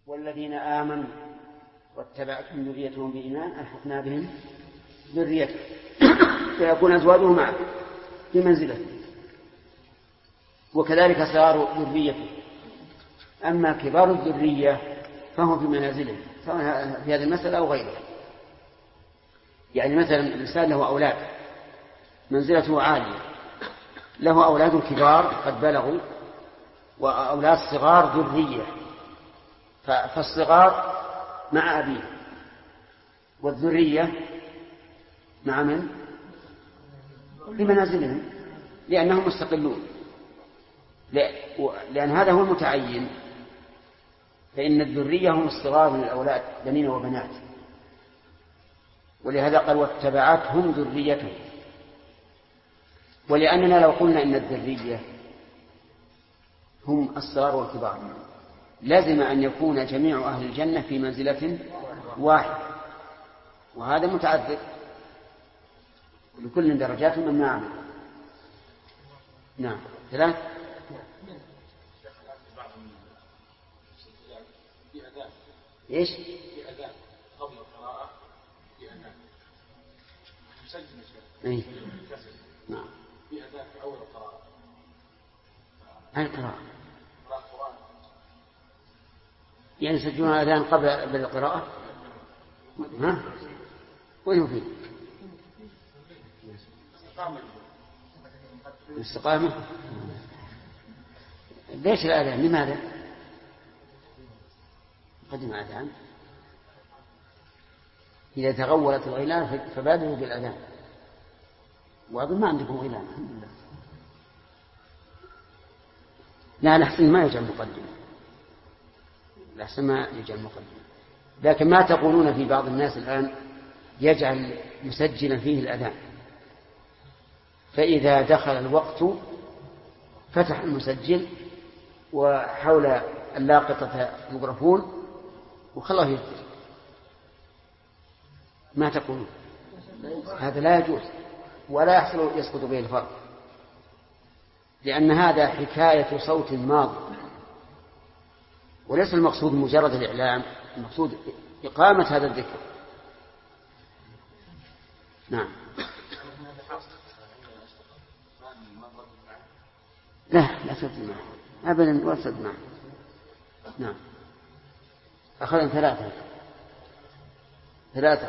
والذين آمنوا واتبعتهم ذريتهم بإيمان ألحقنا بهم ذريتهم فيكون أزواجه معه في منزله، وكذلك صغار ذريته. أما كبار الذرية فهم في منازلهم سواء في هذه المسألة أو غيرها. يعني مثلا الإنسان له أولاد منزلته عالية، له أولاد كبار قد بلغوا وأولاد صغار ذرية، فالصغار مع أبيه والذرية مع من؟ بمنازلهم، لأنهم مستقلون، لأن هذا هو المتعين. فإن الذرية هم الصغار من الأولاد بنين وبنات، ولهذا قال واتبعتهم ذريتهم. ولأننا لو قلنا إن الذرية هم الصغار والكبار لازم أن يكون جميع أهل الجنة في منزلة واحدة، وهذا متعذر، لكل درجات مما عمل. نعم. ثلاث ايش؟ في أذان قبل القراءة، في أذان مسجل اي نعم، في أذان في أول القراءة. هاي القراءة يعني يسجلون الأذان قبل القراءة. ها؟ وين هو فيه؟ الاستقامة. ليش الأذان؟ لماذا؟ قدم أذان إذا تغولت الغيلان فبادروا بالأذان، وأظن ما عندكم غيلان الحمد لله. لا الأحسن ما يجعل مقدمة، الأحسن ما يجعل مقدمة. لكن ما تقولون في بعض الناس الآن يجعل مسجلا فيه الأذان، فإذا دخل الوقت فتح المسجل وحول اللاقطة ميكروفون وخلاه يسجل. ما تقولون؟ هذا لا يجوز ولا يحصل يسقط به الفرض، لأن هذا حكاية صوت ماضي، وليس المقصود مجرد الإعلام، المقصود إقامة هذا الذكر. نعم. لا سد معه أبدا ولا سد معه. نعم. أخذنا ثلاثة.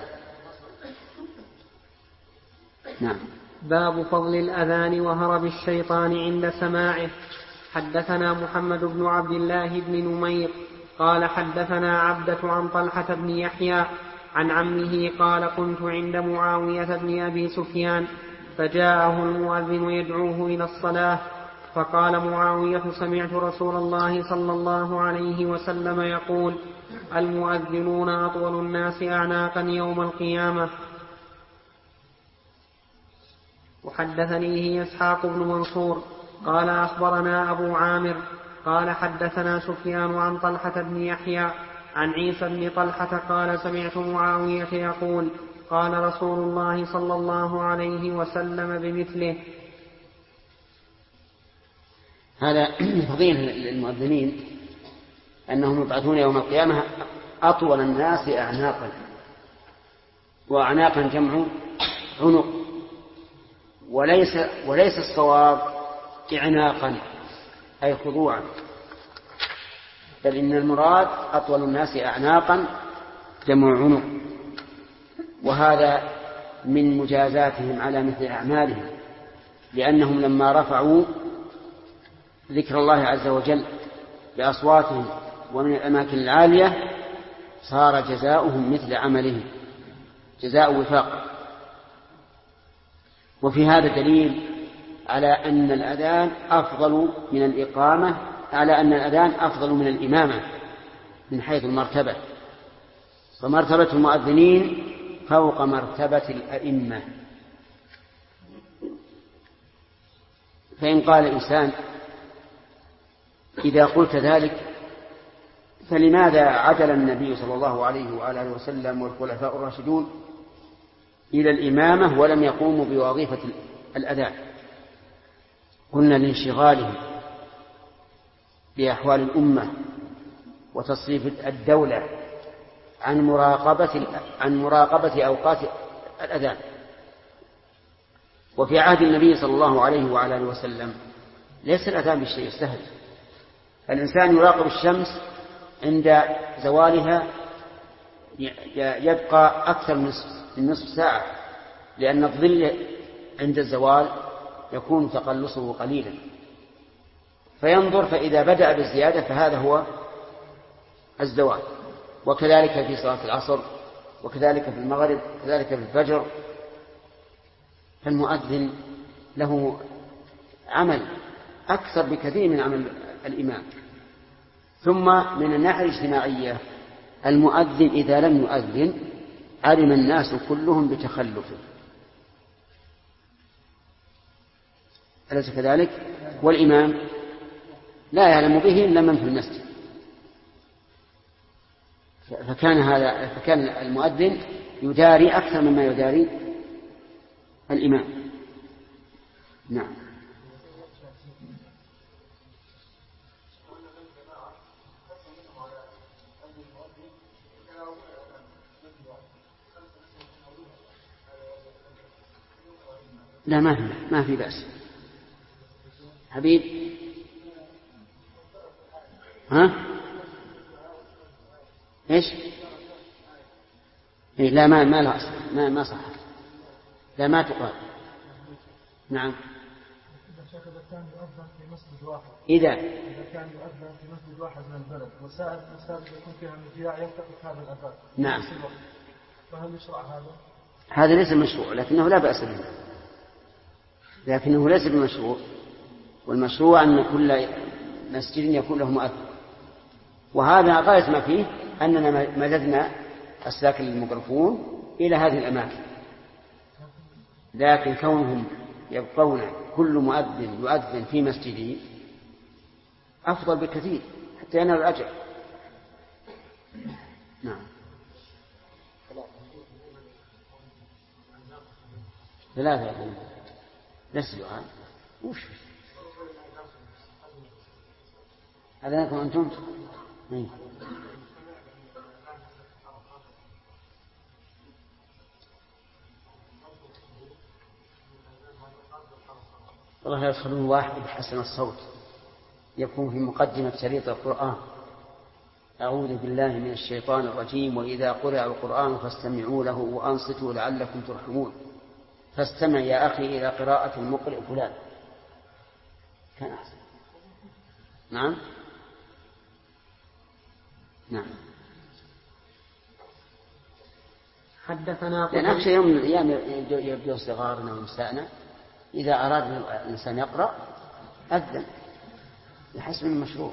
نعم. باب فضل الأذان وهرب الشيطان عند سماعه. حدثنا محمد بن عبد الله بن نمير قال حدثنا عبدة عن طلحة بن يحيى عن عمه قال كنت عند معاوية بن أبي سفيان فجاءه المؤذن يدعوه إلى الصلاة، فقال معاوية سمعت رسول الله صلى الله عليه وسلم يقول المؤذنون أطول الناس أعناقا يوم القيامة. وحدثنيه إسحاق بن منصور قال أخبرنا أبو عامر قال حدثنا سفيان عن طلحة بن يحيى عن عيسى بن طلحة قال سمعت معاوية يقول قال رسول الله صلى الله عليه وسلم بمثله. هذا فضيل للمؤذنين أنهم يبعثون يوم القيامة أطول الناس أعناقا، وأعناقا جمع عنق، وليس الصواب إعناقا أي خضوعا، بل إن المراد أطول الناس أعناقا جمع عنق، وهذا من مجازاتهم على مثل أعمالهم، لأنهم لما رفعوا ذكر الله عز وجل بأصواتهم ومن الأماكن العالية صار جزاؤهم مثل عملهم جزاء وفاق. وفي هذا دليل على أن الأذان أفضل من الإقامة، على أن الأذان أفضل من الإمامة من حيث المرتبة، فمرتبة المؤذنين فوق مرتبة الأئمة. فإن قال الإنسان إذا قلت ذلك فلماذا عدل النبي صلى الله عليه وآله وسلم والخلفاء الراشدون إلى الإمامة ولم يقوموا بوظيفة الأذان؟ قلنا لانشغالهم بأحوال الأمة وتصريف الدولة عن مراقبة أوقات الأذان. وفي عهد النبي صلى الله عليه وعلى آله وسلم ليس الأذان بالشيء السهل. الإنسان يراقب الشمس عند زوالها يبقى أكثر من نصف ساعة، لأن الظل عند الزوال يكون تقلصه قليلا، فينظر فإذا بدأ بالزيادة فهذا هو الزوال. وكذلك في صلاة العصر، وكذلك في المغرب، وكذلك في الفجر. فالمؤذن له عمل أكثر بكثير من عمل الإمام. ثم من الناحية الاجتماعية المؤذن إذا لم يؤذن علم الناس كلهم بتخلفه، أليس كذلك؟ والإمام لا يعلم به إلا من في المسجد، فكان المؤذن يداري أكثر مما يداري الإمام. نعم. لا ما في بأس. حبيب ها ايش؟ إيه لا ما لا أصل، ما صح، لا ما تقال. نعم. إذا كان يؤذن في مسجد واحد، إذا كان يؤذن في مسجد واحد من البلد وسائر المساجد يكون فيها مذياع يلتقط هذا الأذان، نعم، فهل يشرع هذا؟ هذا ليس مشروع، لكنه لا بأس به، لكنه ليس بمشروع. والمشروع أن كل مسجد يكون له مؤذن، وهذا غاية ما فيه أننا مددنا أسلاك الميكروفون إلى هذه الأماكن، لكن كونهم يبقون كل مؤذن يؤذن في مسجده أفضل بكثير حتى ينال الأجر. نعم. ثلاثة نسلها وش هذا لكم أنتم؟ والله يدخلون واحد بحسن الصوت يكون في مقدمة شريط القرآن: أعوذ بالله من الشيطان الرجيم، وإذا قرأ القرآن فاستمعوا له وأنصتوا لعلكم ترحمون. فاستمع يا أخي إلى قراءة المقرئ فلان. كان أحسن. نعم نعم. حدثنا لأن أخشى يوم من الأيام يبدو صغارنا ونسائنا إذا أراد الإنسان يقرأ أذن يحسب من المشروع.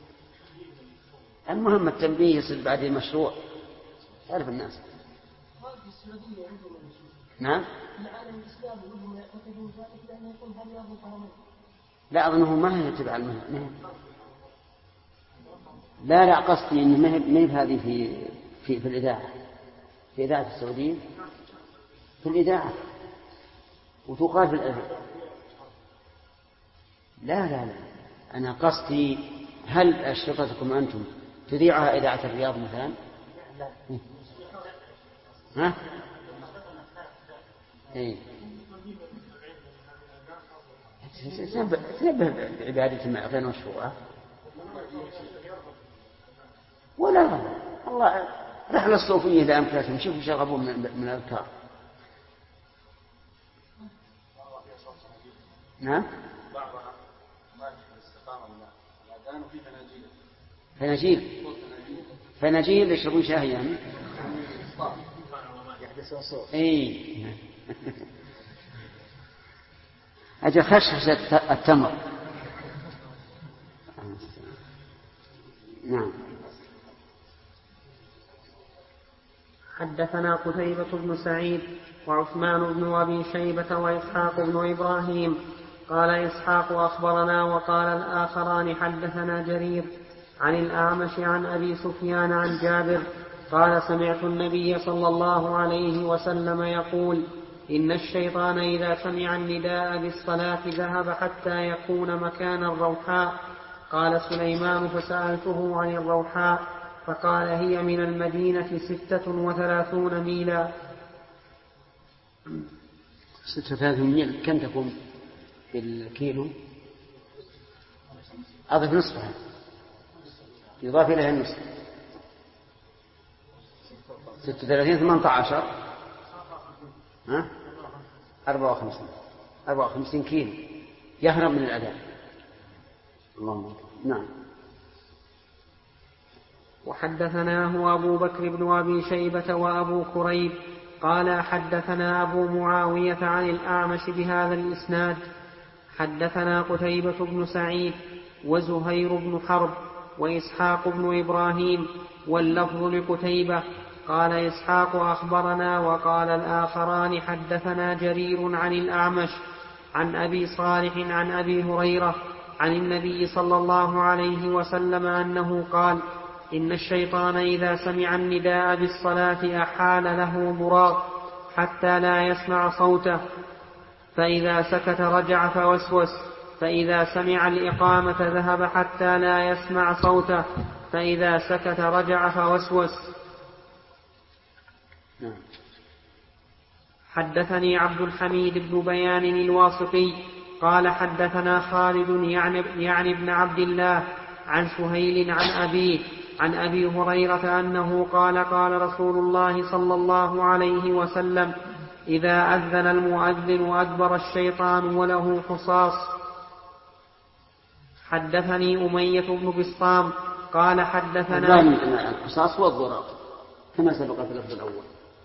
المهم التنبيه يصير بعد المشروع تعرف الناس. نعم. لا أظنه ما يتبع المهم. لا قصدي إنه ما هي هذه في الإذاعة، في إذاعة السعودية، في الإذاعة وتقال في الإذاعة. لا أنا قصدي هل أشرطتكم أنتم تذيعها إذاعة الرياض مثلا؟ ها؟ إيه. تنبه بعبادة غير مشروعة ولا الله. رحلة الصوفية إذا أمكنتهم شوفوا شغبون من الأذكار. نعم. فناجيل يشربون شاهي يعني. اي أجل خشخشة التمر. نعم. حدثنا قتيبة بن سعيد وعثمان بن أبي شيبة وإسحاق بن إبراهيم. قال إسحاق أخبرنا، وقال الآخران حدثنا جرير عن الأعمش عن أبي سفيان عن جابر قال: سمعت النبي صلى الله عليه وسلم يقول: إن الشيطان إذا سمع النداء بالصلاة ذهب حتى يكون مكان الروحاء. قال سليمان: فسألته عن الروحاء فقال هي من المدينة 36 ميلا. 36 ميل كم تكون بالكيلو؟ أضف نصفها يضاف إليها النصف 36 18 54 كيلو يهرب من الأذان. اللهم نعم. وحدثناه أبو بكر بن أبي شيبة وأبو كريب قال حدثنا أبو معاوية عن الأعمش بهذا الإسناد حدثنا قتيبة بن سعيد وزهير بن حرب وإسحاق بن إبراهيم واللفظ لقتيبة قال إسحاق أخبرنا وقال الآخران حدثنا جرير عن الأعمش عن أبي صالح عن أبي هريرة عن النبي صلى الله عليه وسلم أنه قال إن الشيطان إذا سمع النداء بالصلاة أحال له براق حتى لا يسمع صوته فإذا سكت رجع فوسوس فإذا سمع الإقامة ذهب حتى لا يسمع صوته فإذا سكت رجع فوسوس. حدثني عبد الحميد بن بيان الواسطي قال حدثنا خالد يعني ابن عبد الله عن سهيل عن أبي هريرة أنه قال قال رسول الله صلى الله عليه وسلم إذا أذن المؤذن أدبر الشيطان وله حصاص. حدثني أمية بن بسطام قال حدثنا الحصاص هو الضراب كما سبق في اللفظ الأول.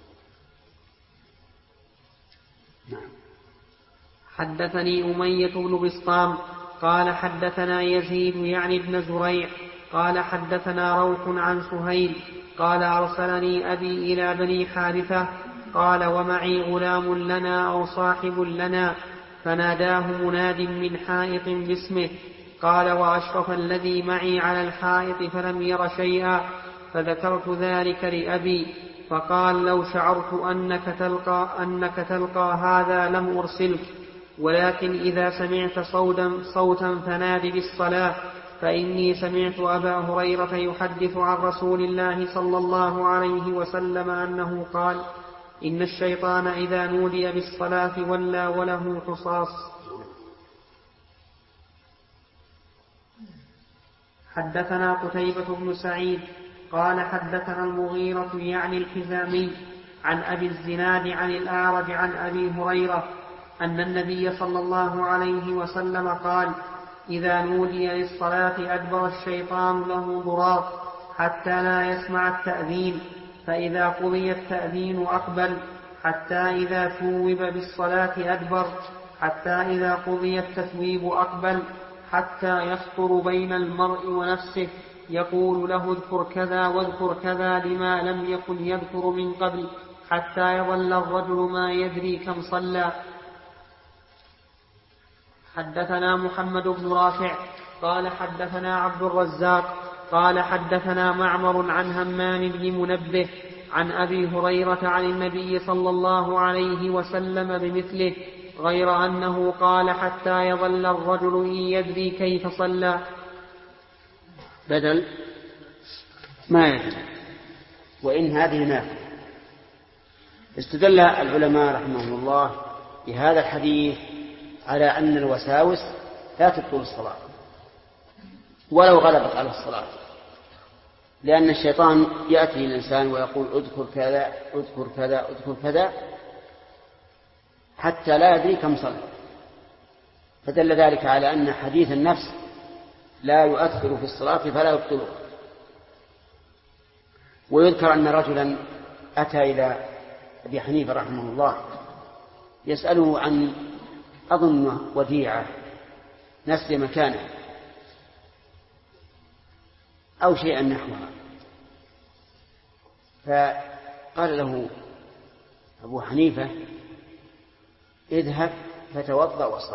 حدثني أمية بن بسطام قال حدثنا يزيد يعني ابن زريع قال حدثنا روح عن سهيل قال أرسلني أبي إلى بني حارثة قال ومعي غلام لنا أو صاحب لنا فناداه مناد من حائط باسمه قال وأشرف الذي معي على الحائط فلم ير شيئا فذكرت ذلك لأبي فقال لو شعرت أنك تلقى هذا لم أرسلك ولكن إذا سمعت صوتا فنادي بالصلاة فإني سمعت أبا هريرة يحدث عن رسول الله صلى الله عليه وسلم أنه قال إن الشيطان إذا نودي بالصلاة ولى وله حصاص. حدثنا قتيبة بن سعيد قال حدثنا المغيرة يعني الحزامي عن أبي الزناد عن الأعرج عن أبي هريرة أن النبي صلى الله عليه وسلم قال إذا نودي للصلاة أدبر الشيطان له ضراط حتى لا يسمع التأذين فإذا قضي التأذين أقبل حتى إذا ثوب بالصلاة أدبر حتى إذا قضي التثويب أقبل حتى يخطر بين المرء ونفسه يقول له اذكر كذا واذكر كذا لما لم يكن يذكر من قبل حتى يظل الرجل ما يدري كم صلى. حدثنا محمد بن رافع قال حدثنا عبد الرزاق قال حدثنا معمر عن همام بن منبه عن أبي هريرة عن النبي صلى الله عليه وسلم بمثله غير أنه قال حتى يظل الرجل إن يدري كيف صلى بدل ما يدري وإن هذه نافلة. استدل العلماء رحمهم الله بهذا الحديث على أن الوساوس لا تبطل الصلاة ولو غلبت على الصلاة لأن الشيطان يأتي للإنسان ويقول اذكر كذا اذكر كذا اذكر كذا حتى لا يدري كم صلى فدل ذلك على أن حديث النفس لا يؤثر في الصلاة فلا يبطله. ويذكر أن رجلا أتى إلى أبي حنيفة رحمه الله يسأله عن أظن وديعة نسل مكانه أو شيئا نحوها فقال له أبو حنيفة اذهب فتوضأ وصل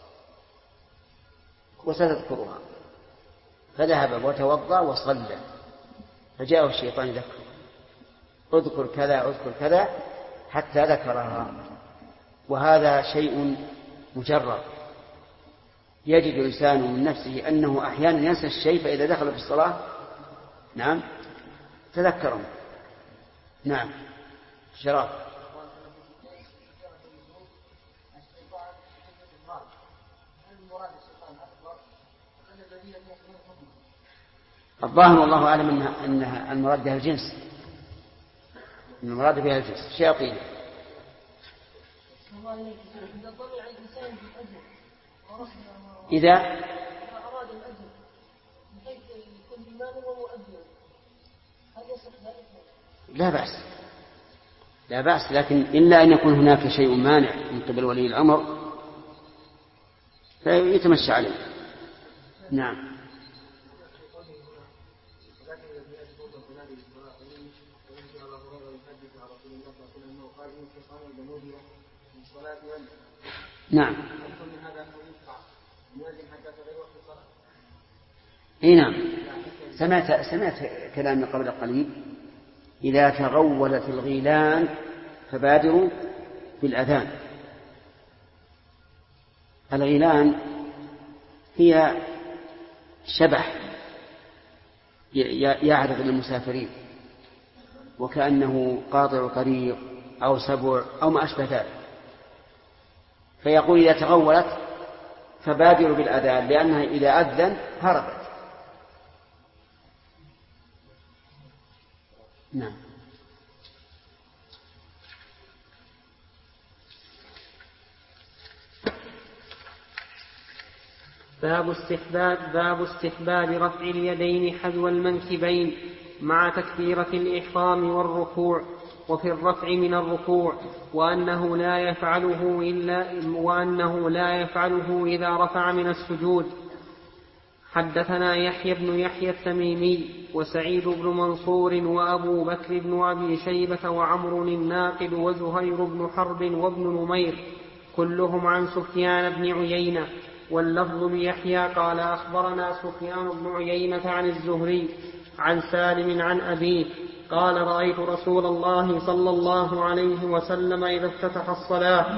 وستذكرها فذهب وتوضأ وصلى فجاءه الشيطان يذكره اذكر كذا اذكر كذا حتى ذكرها. وهذا شيء مجرد يجد الإنسان من نفسه أنه أحيانا ينسى الشيء فإذا دخل في الصلاة نعم تذكروا. نعم. شراب. الظاهر والله أعلم أنها المراد بها الجنس، المراد بها الجنس الشياطين. إذا أراد الأجر بحيث يكون إيمانا ومؤجرا هل يصح ذلك؟ لا بأس، لكن إلا أن يكون هناك شيء مانع من قبل ولي الأمر فيتمشى عليه. نعم. نعم. اي نعم. سمعت كلام قبل قليل: إذا تغولت الغيلان فبادروا بالأذان. الغيلان هي شبح يعرض للمسافرين وكأنه قاطع طريق أو سبع أو ما أشبه ذلك، فيقول إذا تغولت فبادروا بالأذان لأنها إذا أذن هربت. نعم. باب استحباب رفع اليدين حذو المنكبين مع تكبيرة الإحرام والركوع، وفي الرفع من الركوع، وأنه لا يفعله إذا رفع من السجود. حدثنا يحيى بن يحيى التميمي وسعيد بن منصور وأبو بكر بن أبي شيبة وعمر الناقد وزهير بن حرب وابن نمير كلهم عن سفيان بن عيينة، واللفظ ليحيى قال أخبرنا سفيان بن عيينة عن الزهري عن سالم عن أبيه قال رأيت رسول الله صلى الله عليه وسلم إذا افتتح الصلاة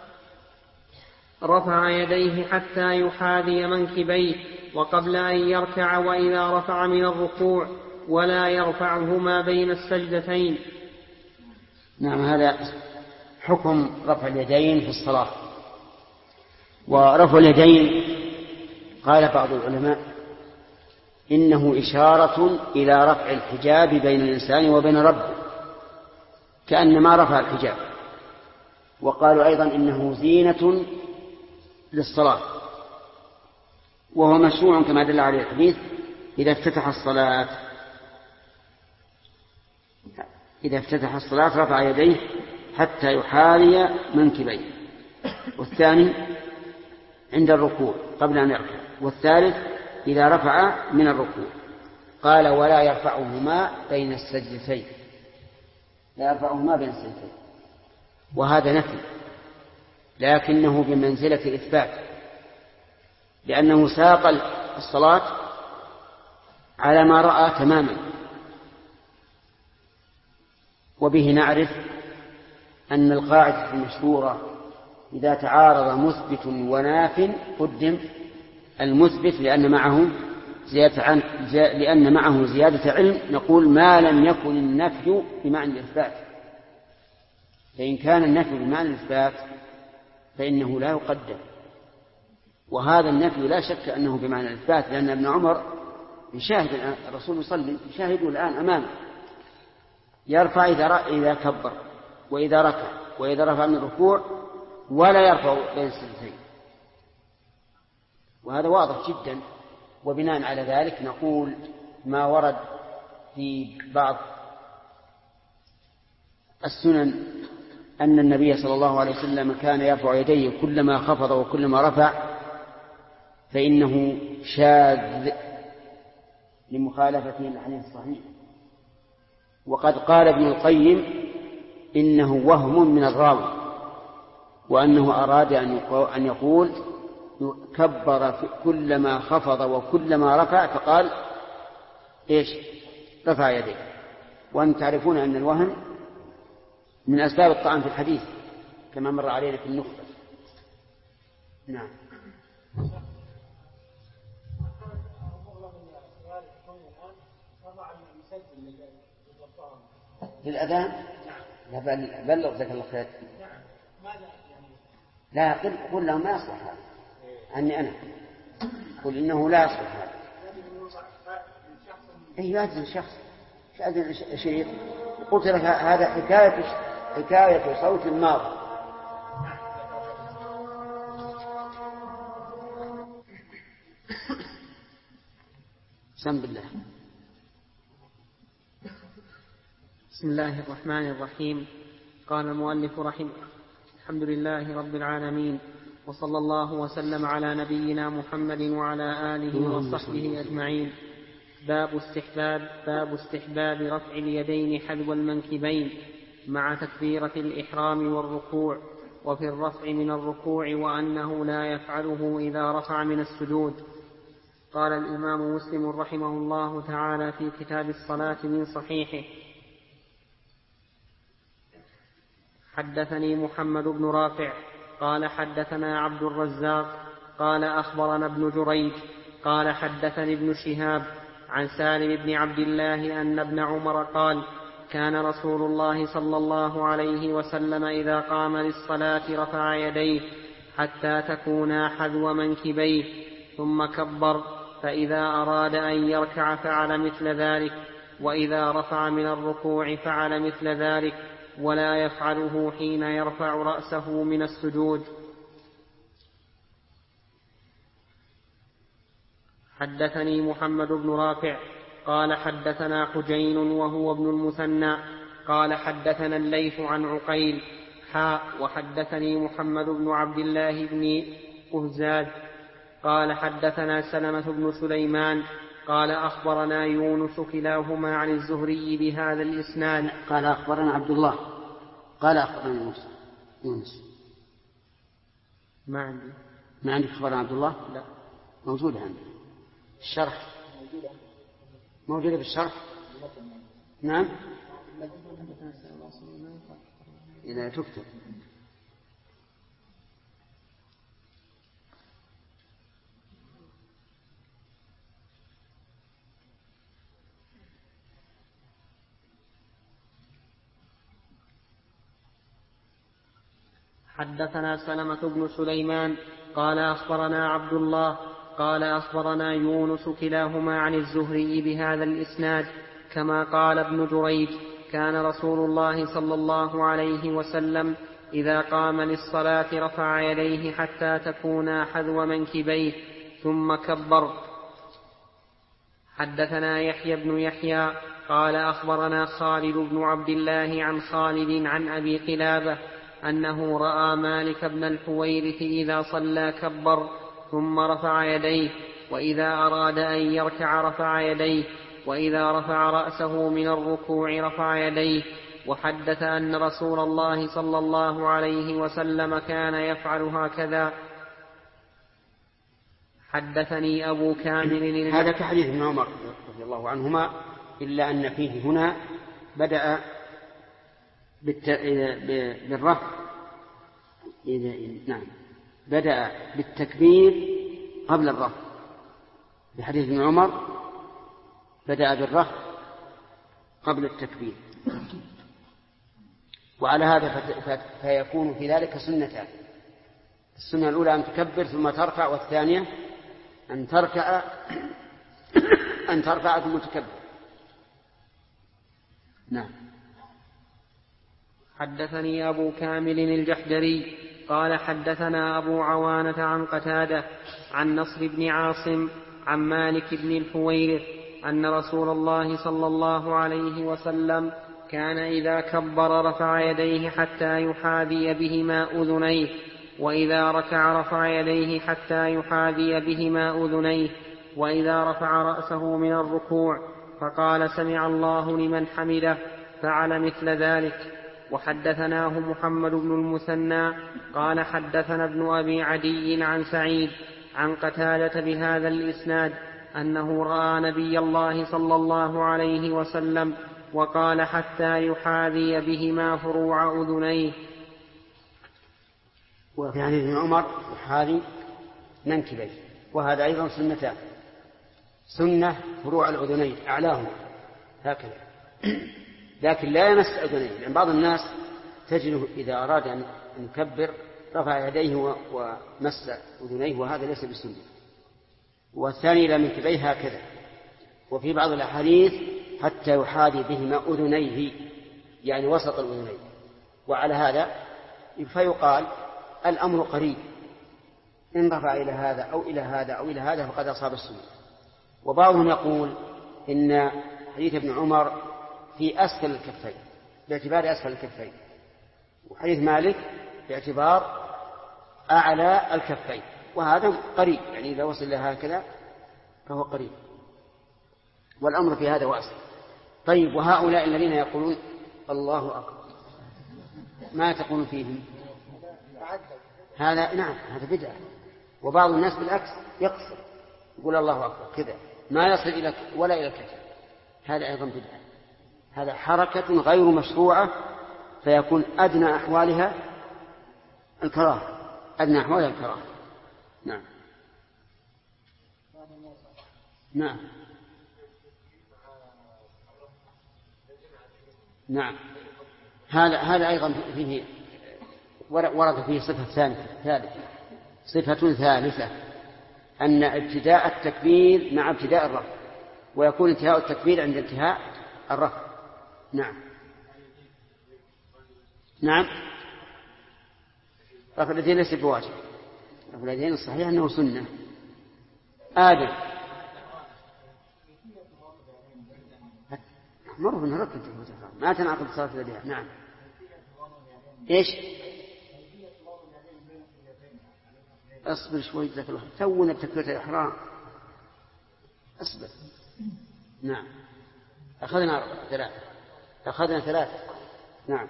رفع يديه حتى يحاذي منكبيه وقبل أن يركع، وإذا رفع من الركوع ولا يرفعهما بين السجدتين. نعم. هذا حكم رفع اليدين في الصلاة. ورفع اليدين قال بعض العلماء إنه إشارة إلى رفع الحجاب بين الإنسان وبين ربه كأنما رفع الحجاب. وقالوا أيضا إنه زينة للصلاة، وهو مشروع كما دل عليه الحديث: إذا افتتح الصلاة رفع يديه حتى يحاذي منكبيه، والثاني عند الركوع قبل أن يركع، والثالث إذا رفع من الركوع. قال ولا يرفعهما بين السجدتين، لا يرفعهما بين السجدتين، وهذا نفي لكنه بمنزلة إثبات، لأنه ساق الصلاة على ما رأى تماما. وبه نعرف أن القاعدة المشهورة إذا تعارض مثبت وناف قدم المثبت لأن معه زيادة علم، نقول ما لم يكن النفي بمعنى الإثبات. فإن كان النفي بمعنى الإثبات فإنه لا يقدم، وهذا النفي لا شك أنه بمعنى الإثبات، لأن ابن عمر يشاهد الرسول يصلي، يشاهده الآن أمامه، يرفع إذا كبر وإذا ركع وإذا رفع من الركوع، ولا يرفع بين السجدتين، وهذا واضح جدا. وبناء على ذلك نقول ما ورد في بعض السنن أن النبي صلى الله عليه وسلم كان يرفع يديه كلما خفض وكلما رفع، فإنه شاذ لمخالفته الحديث الصحيح. وقد قال ابن القيم إنه وهم من الراوي، وأنه أراد أن يقول كبر كلما خفض وكلما رفع، فقال إيش؟ رفع يديه. وأن تعرفون أن الوهم من أسباب الطعن في الحديث كما مر علينا في النخبة. نعم. للأذان؟ لا بلغ جزاك الله خير. لا قل له ما يصلح هذا عني أنا، قل إنه لا يصلح هذا. يأذن شخص يأذن شيء. قلت لك هذا حكاية صوت ماضي. سم بالله. بسم الله الرحمن الرحيم. قال المؤلف رحمه الحمد لله رب العالمين، وصلى الله وسلم على نبينا محمد وعلى آله وصحبه أجمعين. باب استحباب رفع اليدين حذو المنكبين مع تكبيرة الإحرام والركوع، وفي الرفع من الركوع وأنه لا يفعله إذا رفع من السجود. قال الإمام مسلم رحمه الله تعالى في كتاب الصلاة من صحيحه: حدثني محمد بن رافع قال حدثنا عبد الرزاق قال أخبرنا ابن جريج قال حدثني ابن شهاب عن سالم بن عبد الله أن ابن عمر قال: كان رسول الله صلى الله عليه وسلم إذا قام للصلاة رفع يديه حتى تكونا حذو منكبيه ثم كبر، فإذا أراد أن يركع فعل مثل ذلك، وإذا رفع من الركوع فعل مثل ذلك، ولا يفعله حين يرفع رأسه من السجود. حدثني محمد بن رافع قال حدثنا حجين وهو ابن المثنى قال حدثنا الليث عن عقيل وحدثني محمد بن عبد الله بن قهزاد قال حدثنا سلمة بن سليمان قال أخبرنا يونس كلاهما عن الزهري بهذا الإسناد. قال أخبرنا عبد الله قال أخبرنا يونس. ما عندي أخبرنا عبد الله؟ لا. موجودة عندي الشرح، موجودة بالشرح. نعم إذا تكتب. حدثنا سلمة بن سليمان قال أخبرنا عبد الله قال أخبرنا يونس كلاهما عن الزهري بهذا الإسناد كما قال ابن جريج: كان رسول الله صلى الله عليه وسلم إذا قام للصلاة رفع يديه حتى تكونا حذو منكبيه ثم كبر. حدثنا يحيى بن يحيى قال أخبرنا خالد بن عبد الله عن خالد عن أبي قلابة أنه رأى مالك بن الحويرث إذا صلى كبر ثم رفع يديه، وإذا أراد أن يركع رفع يديه، وإذا رفع رأسه من الركوع رفع يديه. وحدث أن رسول الله صلى الله عليه وسلم كان يفعل هكذا. حدثني أبو كامل هذا كحديث ابن عمر رضي الله عنهما، إلا أن فيه هنا بدأ بالرفع، نعم بدأ بالتكبير قبل الرفع. بحديث ابن عمر بدأ بالرفع قبل التكبير، وعلى هذا فيكون في ذلك سنتان: السنة الأولى أن تكبر ثم تركع، والثانية أن ترفع ثم تكبر. نعم. حدثني أبو كامل الجحدري قال حدثنا أبو عوانة عن قتادة عن نصر بن عاصم عن مالك بن الحويرث أن رسول الله صلى الله عليه وسلم كان إذا كبر رفع يديه حتى يحاذي بهما أذنيه، وإذا ركع رفع يديه حتى يحاذي بهما أذنيه، وإذا رفع رأسه من الركوع فقال: سمع الله لمن حمده، فعل مثل ذلك. وحدثناه محمد بن المثنى قال حدثنا ابن أبي عدي عن سعيد عن قتادة بهذا الإسناد أنه رأى نبي الله صلى الله عليه وسلم وقال: حتى يحاذي بهما فروع أذنيه. وفي حديث ابن عمر يحاذي منكبيه، وهذا أيضا سنتان: سنة فروع الأذنين أعلاهما هكذا، لكن لا يمس أذنيه، لأن بعض الناس تجده إذا أراد أن يكبر رفع يديه ومس أذنيه، وهذا ليس بسنة. والثاني إلى منكبيه هكذا. وفي بعض الأحاديث حتى يحاذي بهما أذنيه، يعني وسط الأذنين. وعلى هذا فيقال الأمر قريب، إن رفع إلى هذا أو إلى هذا أو إلى هذا فقد أصاب السنة. وبعضهم يقول إن حديث ابن عمر في أسفل الكفين، باعتبار أسفل الكفين، وحديث مالك باعتبار أعلى الكفين، وهذا قريب، يعني إذا وصل إلى هكذا فهو قريب، والأمر في هذا واسع. طيب، وهؤلاء الذين يقولون الله أكبر ما تقول فيهم؟ هذا نعم، هذا بدعة. وبعض الناس بالعكس يقصر، يقول الله أكبر كذا ما يصل إلى ولا إلى الكتف، هذا أيضا بدعة. هذا حركة غير مشروعة، فيكون أدنى أحوالها الكراهة، أدنى أحوالها الكراهة. نعم نعم نعم. هذا أيضا فيه ورد فيه صفة ثالثة، صفة ثالثة، أن ابتداء التكبير مع ابتداء الرفع، ويكون انتهاء التكبير عند انتهاء الرفع. نعم نعم. رفع اليدين ليس بواجب، رفع اليدين الصحيح أنه سنة. آدم مر من ركعة ما تنعقد صلاة اليدين. نعم. إيش؟ أصبر شوي جزاك الله، تونا بتكبيرة الإحرام، أصبر. نعم، أخذنا ثلاثة. نعم.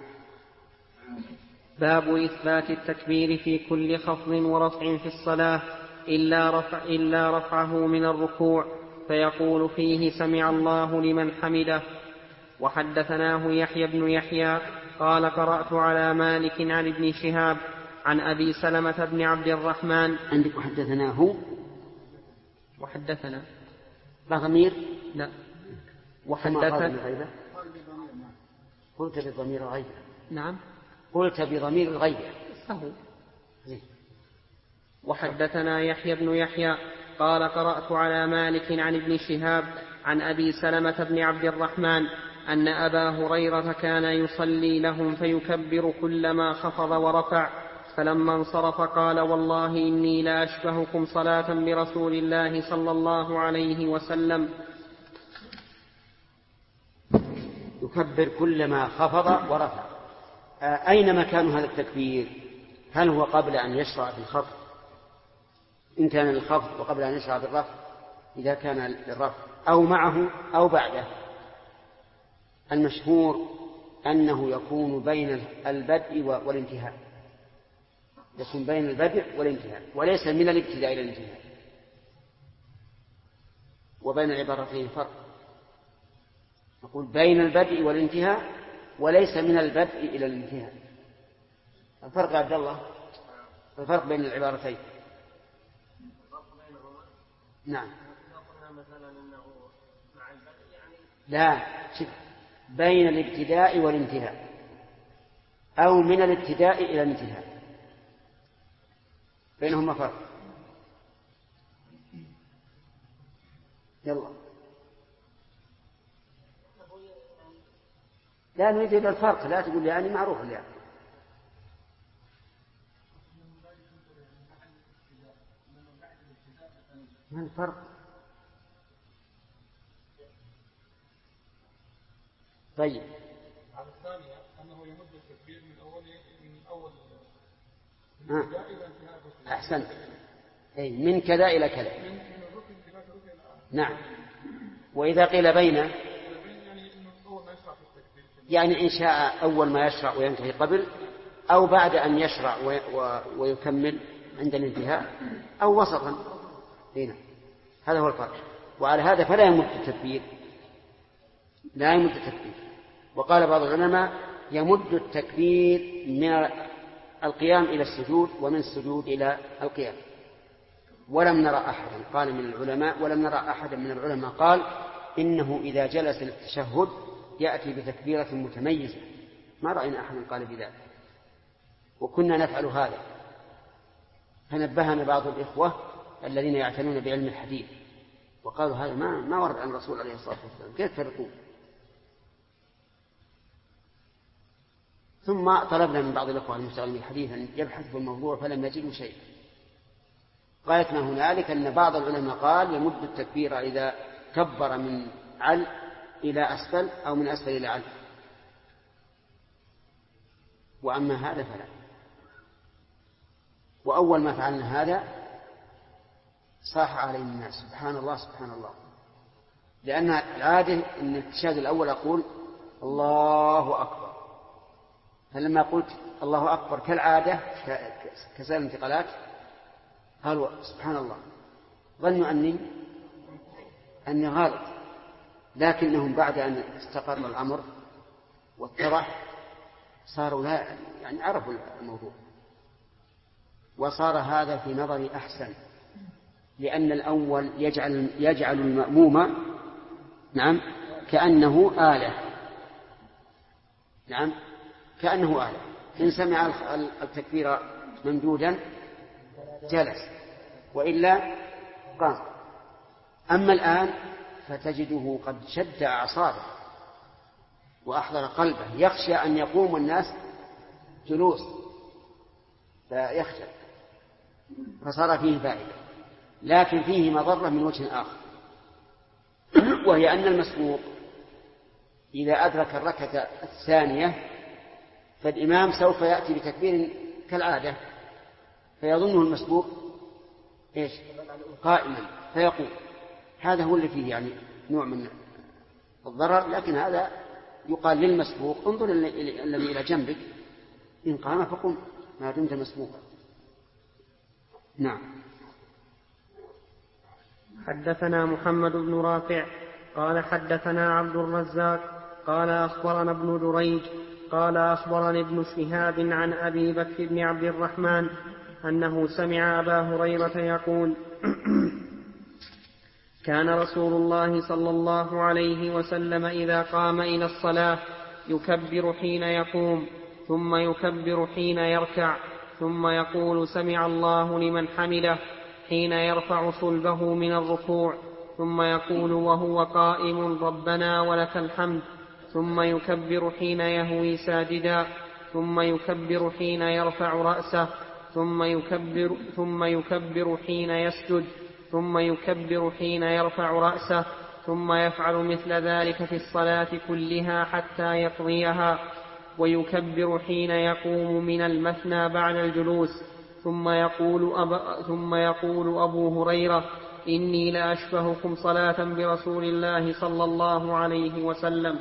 باب إثبات التكبير في كل خفض ورفع في الصلاة إلا رفعه من الركوع، فيقول فيه سمع الله لمن حمده. وحدثناه يحيى بن يحيى قال قرأت على مالك عن ابن شهاب عن أبي سلمة بن عبد الرحمن. عندك وحدثنا لا ضمير؟ لا. قلت بضمير الغيبة. نعم، قلت بضمير الغيبة. وحدثنا يحيى بن يحيى قال قرأت على مالك عن ابن شهاب عن أبي سلمة بن عبد الرحمن أن أبا هريرة كان يصلي لهم فيكبر كلما خفض ورفع، فلما انصرف قال والله إني لا أشبهكم صلاة برسول الله صلى الله عليه وسلم. يكبر كلما خفض ورفع. أين مكان هذا التكبير؟ هل هو قبل أن يشرع في الخفض إن كان للخفض، وقبل أن يشرع بالرفع إذا كان للرفع، أو معه أو بعده؟ المشهور أنه يكون بين البدء والانتهاء، يكون بين البدء والانتهاء، وليس من الابتداء إلى الانتهاء. وبين العبارتين فرق، نقول بين البدء والانتهاء وليس من البدء إلى الانتهاء. الفرق يا عبد الله، الفرق بين العبارتين. نعم. لا، شوف، بين الابتداء والانتهاء أو من الابتداء إلى الانتهاء، بينهما فرق. يلا، لا نريد إلى الفرق، لا تقول يعني معروف يعني. ما الفرق؟ طيب. على الثانية أنه يمد التكبير من أول أحسنت. أي من كذا إلى كذا. نعم. وإذا قيل بين يعني إن شاء أول ما يشرع وينتهي قبل، أو بعد أن يشرع ويكمل عند الانتهاء، أو وسطا. هنا هذا هو الفرق. وعلى هذا فلا يمد التكبير، لا يمد التكبير. وقال بعض العلماء يمد التكبير من القيام إلى السجود ومن السجود إلى القيام. ولم نرى أحدا قال من العلماء، ولم نرى أحدا من العلماء قال إنه إذا جلس للتشهد يأتي بتكبيرة متميزة، ما رأينا أحد قال بذلك، وكنا نفعل هذا. فنبهنا بعض الإخوة الذين يعتنون بعلم الحديث وقالوا هذا ما ورد عن الرسول عليه الصلاة والسلام، كيف تفرقون؟ ثم طلبنا من بعض الإخوة المستعلمين الحديث أن يبحث في الموضوع فلم يجدوا شيء. غاية ما هنالك أن بعض العلماء قال يمد التكبير إذا كبر من عل إلى أسفل أو من أسفل إلى عل، وأما هذا فلا. وأول ما فعلنا هذا صاح علينا الناس سبحان الله سبحان الله، لأن العادة أن التشهد الأول أقول الله أكبر، فلما قلت الله أكبر كالعادة كسائر الانتقالات قالوا سبحان الله، ظنوا أني غالط، لكنهم بعد أن استقر الأمر واتضح صاروا لا يعني عرفوا الموضوع، وصار هذا في نظري أحسن، لأن الأول يجعل المأموم نعم كأنه آلة، نعم كأنه آلة، إن سمع التكبير ممدودا جلس وإلا قام. أما الآن فتجده قد شد أعصابه وأحضر قلبه، يخشى أن يقوم الناس جلوس فيخجل، فصار فيه فائدة، لكن فيه مضرة من وجه آخر، وهي أن المسبوق إذا أدرك الركعة الثانية فالإمام سوف يأتي بتكبير كالعادة، فيظنه المسبوق إيش؟ قائما فيقوم. هذا هو اللي فيه يعني نوع من الضرر، لكن هذا يقال للمسبوق انظر الذي إلى جنبك، إن قام فقم ما دمت مسبوقا. نعم. حدثنا محمد بن رافع قال حدثنا عبد الرزاق قال أخبرنا ابن جريج قال أخبرني ابن شهاب عن أبي بكر بن عبد الرحمن أنه سمع أبا هريرة يقول كان رسول الله صلى الله عليه وسلم إذا قام إلى الصلاة يكبر حين يقوم، ثم يكبر حين يركع، ثم يقول سمع الله لمن حمده حين يرفع صلبه من الركوع، ثم يقول وهو قائم ربنا ولك الحمد، ثم يكبر حين يهوي ساجدا، ثم يكبر حين يرفع رأسه، ثم يكبر حين يسجد، ثم يكبر حين يرفع رأسه، ثم يفعل مثل ذلك في الصلاة كلها حتى يقضيها، ويكبر حين يقوم من المثنى بعد الجلوس، ثم يقول أبو هريرة إني لأشبهكم صلاة برسول الله صلى الله عليه وسلم.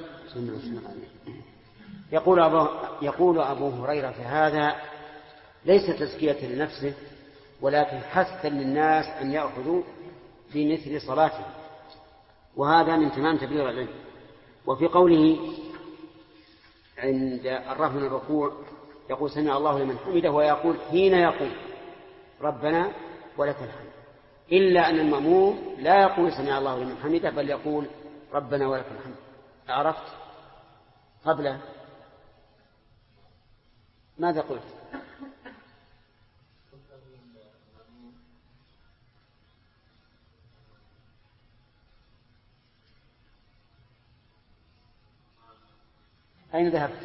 يقول أبو هريرة في هذا ليس تزكية لنفسه، ولكن حثا للناس أن يأخذوا في مثل صلاته، وهذا من تمام تبليغ العلم. وفي قوله عند الرفع من الركوع يقول سمع الله لمن حمده، ويقول حين يقول ربنا ولك الحمد، إلا أن المأموم لا يقول سمع الله لمن حمده بل يقول ربنا ولك الحمد. عرفت قبله ماذا قلت؟ أين ذهبت؟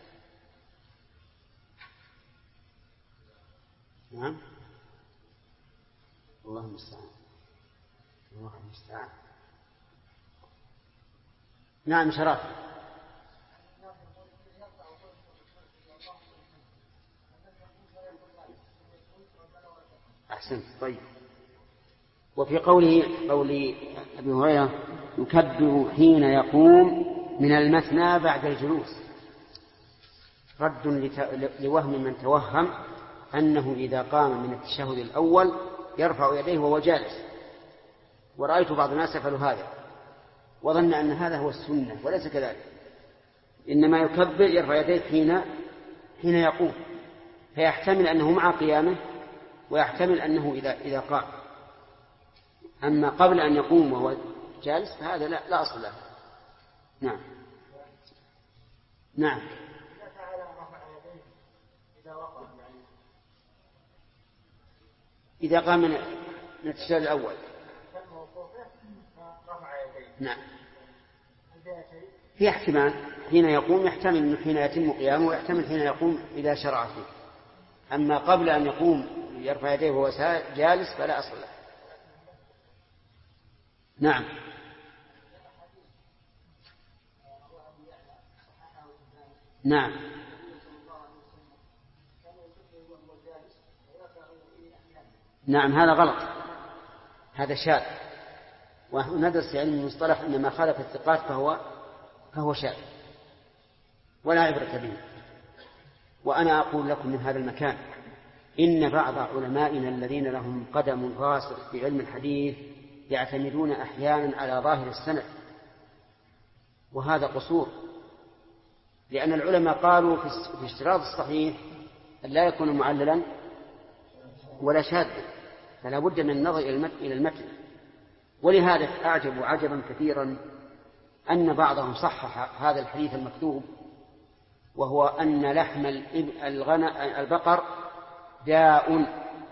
نعم الله المستعان الله المستعان. نعم شرف. أحسنت. طيب. وفي قول أبي هريرة يكبر حين يقوم من المثنى بعد الجلوس رد لوهم من توهم أنه إذا قام من التشهد الأول يرفع يديه وهو جالس، ورأيت بعض الناس يفعل هذا وظن أن هذا هو السنة، وليس كذلك، إنما يكبر يرفع يديه حين يقوم، فيحتمل أنه مع قيامه ويحتمل أنه إذا قام. أما قبل أن يقوم وهو جالس فهذا لا أصل له. نعم. نعم. إذا فعل رفع يديه إذا وقع يعني إذا قام من التشهد الأول رفع يديه. نعم. في احتمال حين يقوم، يحتمل أنه حين يتم قيامه، ويحتمل حين يقوم إذا شرع فيه. أما قبل أن يقوم يرفع يديه وهو جالس فلا أصل له. نعم. نعم. نعم هذا غلط، هذا شاذ، وندرس علم المصطلح أن ما خالف الثقات فهو شاذ ولا عبرة به. وأنا أقول لكم من هذا المكان إن بعض علمائنا الذين لهم قدم راسخ في علم الحديث يعتمدون أحيانا على ظاهر السند، وهذا قصور، لأن العلماء قالوا في اشتراط الصحيح أن لا يكون معللا ولا شاذا، فلا بد من النظر إلى المتن. ولهذا أعجب عجبا كثيرا أن بعضهم صحح هذا الحديث المكتوب، وهو أن لحم البقر داء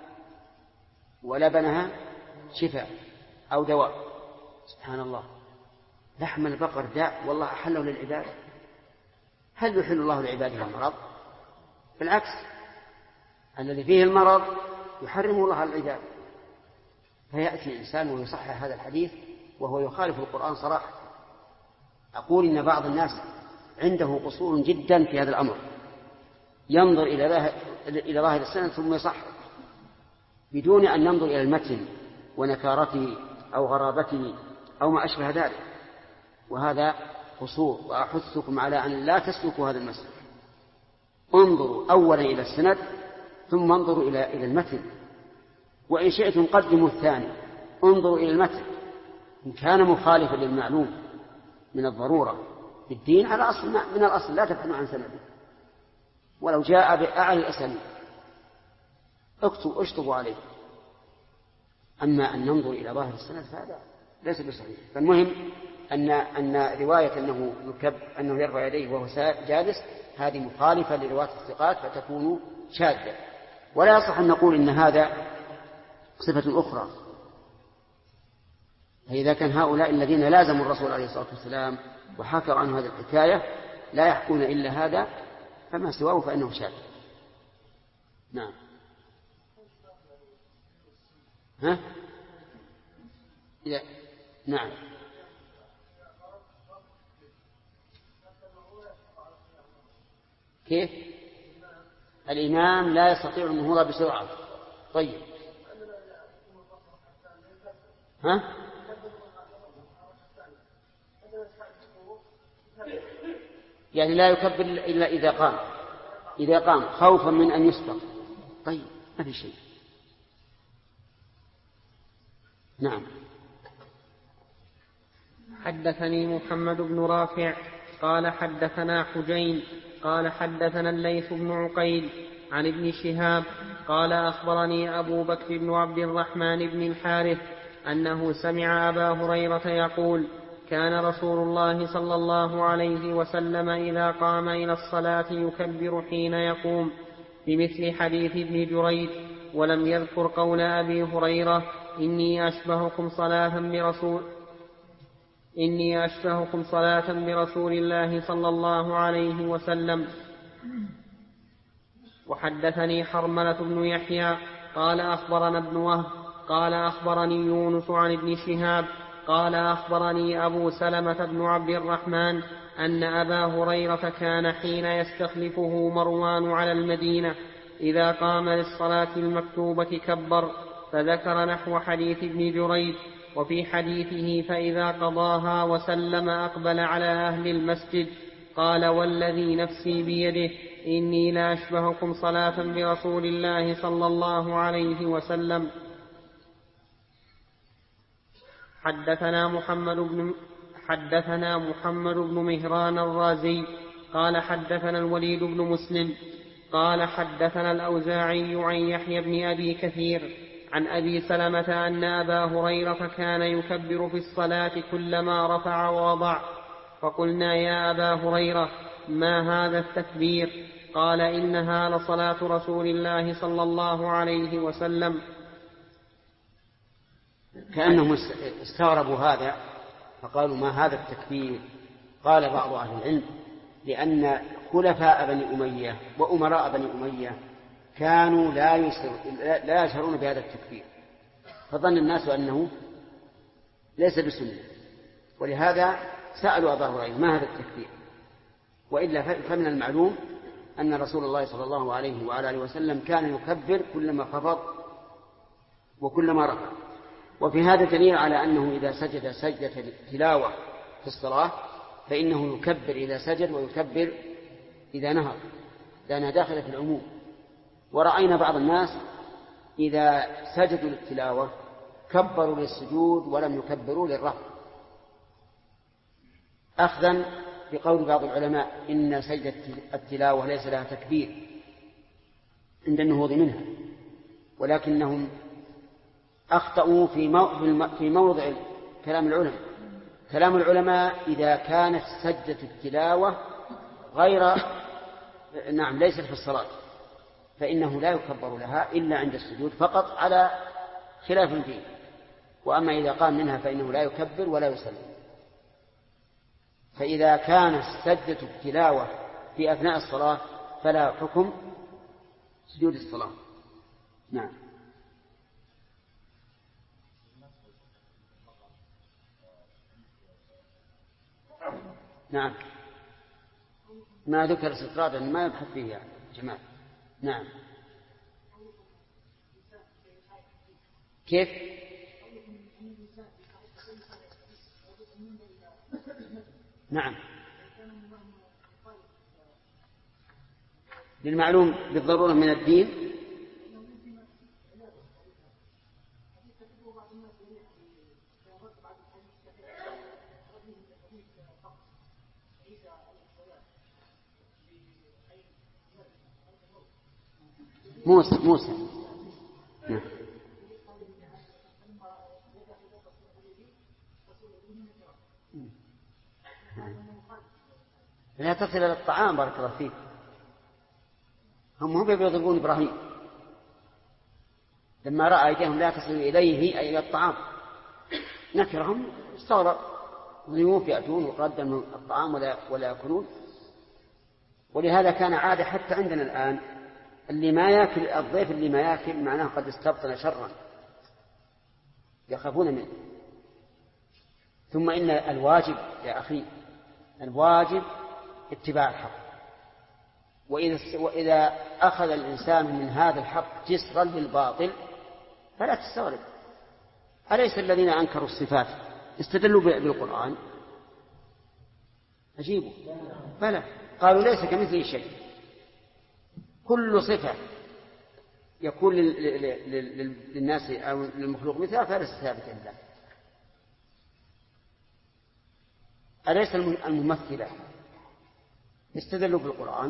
ولبنها شفاء أو دواء. سبحان الله، لحم البقر داء والله أحله للعباد. هل يحل الله لعباده المرض؟ بالعكس، الذي فيه المرض يحرمه الله على العباد. فيأتي إنسان ويصحح هذا الحديث وهو يخالف القرآن صراحة. أقول إن بعض الناس عنده قصور جدا في هذا الأمر، ينظر إلى ظاهر السند ثم يصحح بدون أن ينظر إلى المتن ونكارته أو غرابته أو ما أشبه ذلك، وهذا قصور. وأحثكم على أن لا تسلكوا هذا المسلك. انظروا أولا إلى السند ثم انظروا إلى المتن، وإن شئتم قدموا الثاني، انظروا إلى المتن إن كان مخالفا للمعلوم من الضرورة في الدين على أصل من الأصل لا تبحثوا عن سنده، ولو جاء بأعلى الأسانيد اشطبوا عليه. أما أن ننظر إلى ظاهر السند فهذا ليس بصحيح. فالمهم أن رواية أنه يرفع يديه وهو جالس هذه مخالفة لرواية الثقات فتكون شاذة، ولا يصح أن نقول إن هذا صفة أخرى. فإذا كان هؤلاء الذين لازموا الرسول عليه الصلاة والسلام وحكوا عنه هذه الحكاية لا يحكون إلا هذا، فما سواه فإنه شاذ. نعم. ها؟ نعم. كيف؟ الإمام لا يستطيع النهوض بسرعة. طيب. ها؟ يعني لا يكبر إلا إذا قام خوفا من أن يسبق. طيب ما في شيء. نعم. حدثني محمد بن رافع قال حدثنا حجين قال حدثنا الليث بن عقيل عن ابن شهاب قال أخبرني أبو بكر بن عبد الرحمن بن الحارث أنه سمع أبا هريرة يقول: كان رسول الله صلى الله عليه وسلم إذا قام إلى الصلاة يكبر حين يقوم، بمثل حديث ابن جريج، ولم يذكر قول أبي هريرة: إني أشبهكم صلاة برسول الله صلى الله عليه وسلم. وحدثني حرملة بن يحيى قال أخبرنا ابن وهب قال أخبرني يونس عن ابن شهاب قال أخبرني أبو سلمة بن عبد الرحمن أن أبا هريرة كان حين يستخلفه مروان على المدينة إذا قام للصلاة المكتوبة كبر، فذكر نحو حديث ابن جريج. وفي حديثه فإذا قضاها وسلم أقبل على أهل المسجد قال: والذي نفسي بيده إني لا أشبهكم صلاة برسول الله صلى الله عليه وسلم. حدثنا محمد بن مهران الرازي قال حدثنا الوليد بن مسلم قال حدثنا الأوزاعي عن يحيى بن أبي كثير عن أبي سلمة أن أبا هريرة كان يكبر في الصلاة كلما رفع ووضع. فقلنا: يا أبا هريرة، ما هذا التكبير؟ قال إنها لصلاة رسول الله صلى الله عليه وسلم. كأنهم استغربوا هذا فقالوا ما هذا التكبير. قال بعض أهل العلم لأن خلفاء بني أمية وأمراء بني أمية كانوا لا يشعرون بهذا التكبير، فظن الناس أنه ليس بسنة، ولهذا سألوا أبا هريرة ما هذا التكبير. وإلا فمن المعلوم أن رسول الله صلى الله عليه وعلى آله وسلم كان يكبر كلما خفض وكلما رفع. وفي هذا دليل على أنه إذا سجد سجدة تلاوة في الصلاة فإنه يكبر إذا سجد ويكبر إذا نهض، لأنها داخلة في العموم. ورأينا بعض الناس إذا سجدوا للتلاوة كبروا للسجود ولم يكبروا للرفع، أخذا بقول بعض العلماء إن سجدة التلاوة ليس لها تكبير عند النهوض منها، ولكنهم أخطأوا في موضع كلام العلماء. كلام العلماء إذا كانت سجدة التلاوة ليست في الصلاة فإنه لا يكبر لها إلا عند السجود فقط على خلاف فيه، وأما إذا قام منها فإنه لا يكبر ولا يسلم. فإذا كانت سجدة التلاوة في أثناء الصلاة فلا حكم سجود الصلاة. نعم. نعم، ما ذكر استطرادا ما يبحث فيه يعني جماعة. نعم. كيف؟ نعم، للمعلوم بالضرورة من الدين. موسى. نعم. لا تصل إلى الطعام بارك الله فيك. هم يضربون إبراهيم لما رأى أيديهم لا تصل إليه أي إلى الطعام نكرهم استغرب، ضيوف يأتون وقدموا الطعام ولا يأكلون. ولهذا كان عادة حتى عندنا الآن اللي ما يأكل الضيف اللي ما يأكل معناه قد استبطن شرا يخافون منه. ثم إن الواجب يا أخي الواجب اتباع الحق، وإذا أخذ الإنسان من هذا الحق جسرا للباطل فلا تستغرب. أليس الذين أنكروا الصفات استدلوا بالقرآن؟ أجيبوا بلى، قالوا ليس كمثله شيء. كل صفة يكون للناس أو للمخلوق مثلها فليس ثابتا لله. أليس الممثلة استدلوا بالقرآن؟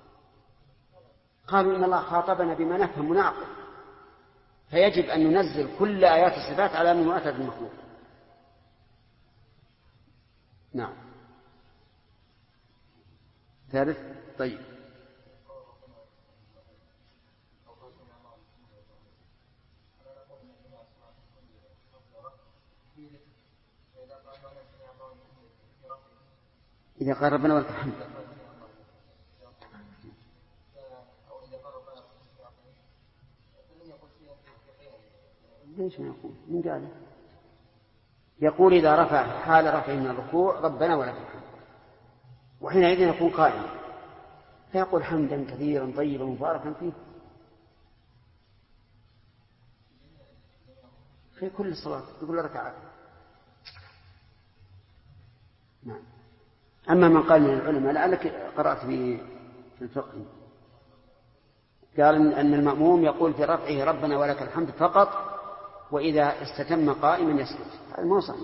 قالوا إن الله خاطبنا بما نفهم ونعقل، فيجب أن ننزل كل آيات الصفات على مماثلة المخلوق. نعم. ثالث. طيب. إذا قال ربنا ولك الحمد ليش ما يقول؟ من قال؟ يقول إذا رفع حال رفعه من الركوع ربنا ولك الحمد، وحينئذ يكون قائما فيقول حمدا كثيرا طيبا مباركا فيه في كل صلاة في كل ركعة. نعم. أما من قال من العلماء لعلك قرأت في الفقه قال أن المأموم يقول في رفعه ربنا ولك الحمد فقط، وإذا استتم قائما يسجد. هذا مو صحيح.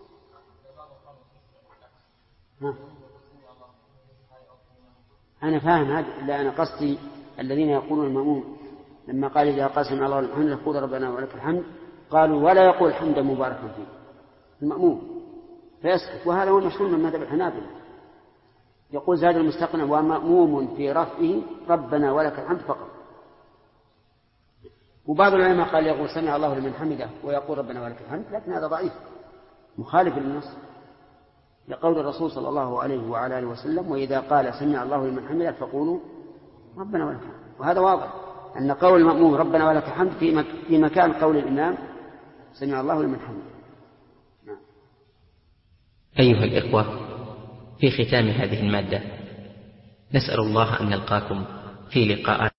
أنا فاهم هذا، لا أنا قصدي الذين يقولون المأموم لما قال إذا قاسم الله الحمد يقول ربنا ولك الحمد قالوا ولا يقول حمدا مباركا فيه المأموم فيسكت، وهذا هو المشهور من مذهب الحنابلة يقول زاد المستقنع ومأموم في رفعه ربنا ولك الحمد فقط. وبعض العلماء قال يقول سمع الله لمن حمده ويقول ربنا ولك الحمد، لكن هذا ضعيف مخالف للنص لقول الرسول صلى الله عليه وعلى آله وسلم وإذا قال سمع الله لمن حمده فقولوا ربنا ولك الحمد. وهذا واضح أن قول المأموم ربنا ولك الحمد في مكان قول الإمام سمع الله لمن حمده. أيها الإخوة، في ختام هذه المادة نسأل الله أن نلقاكم في لقاءات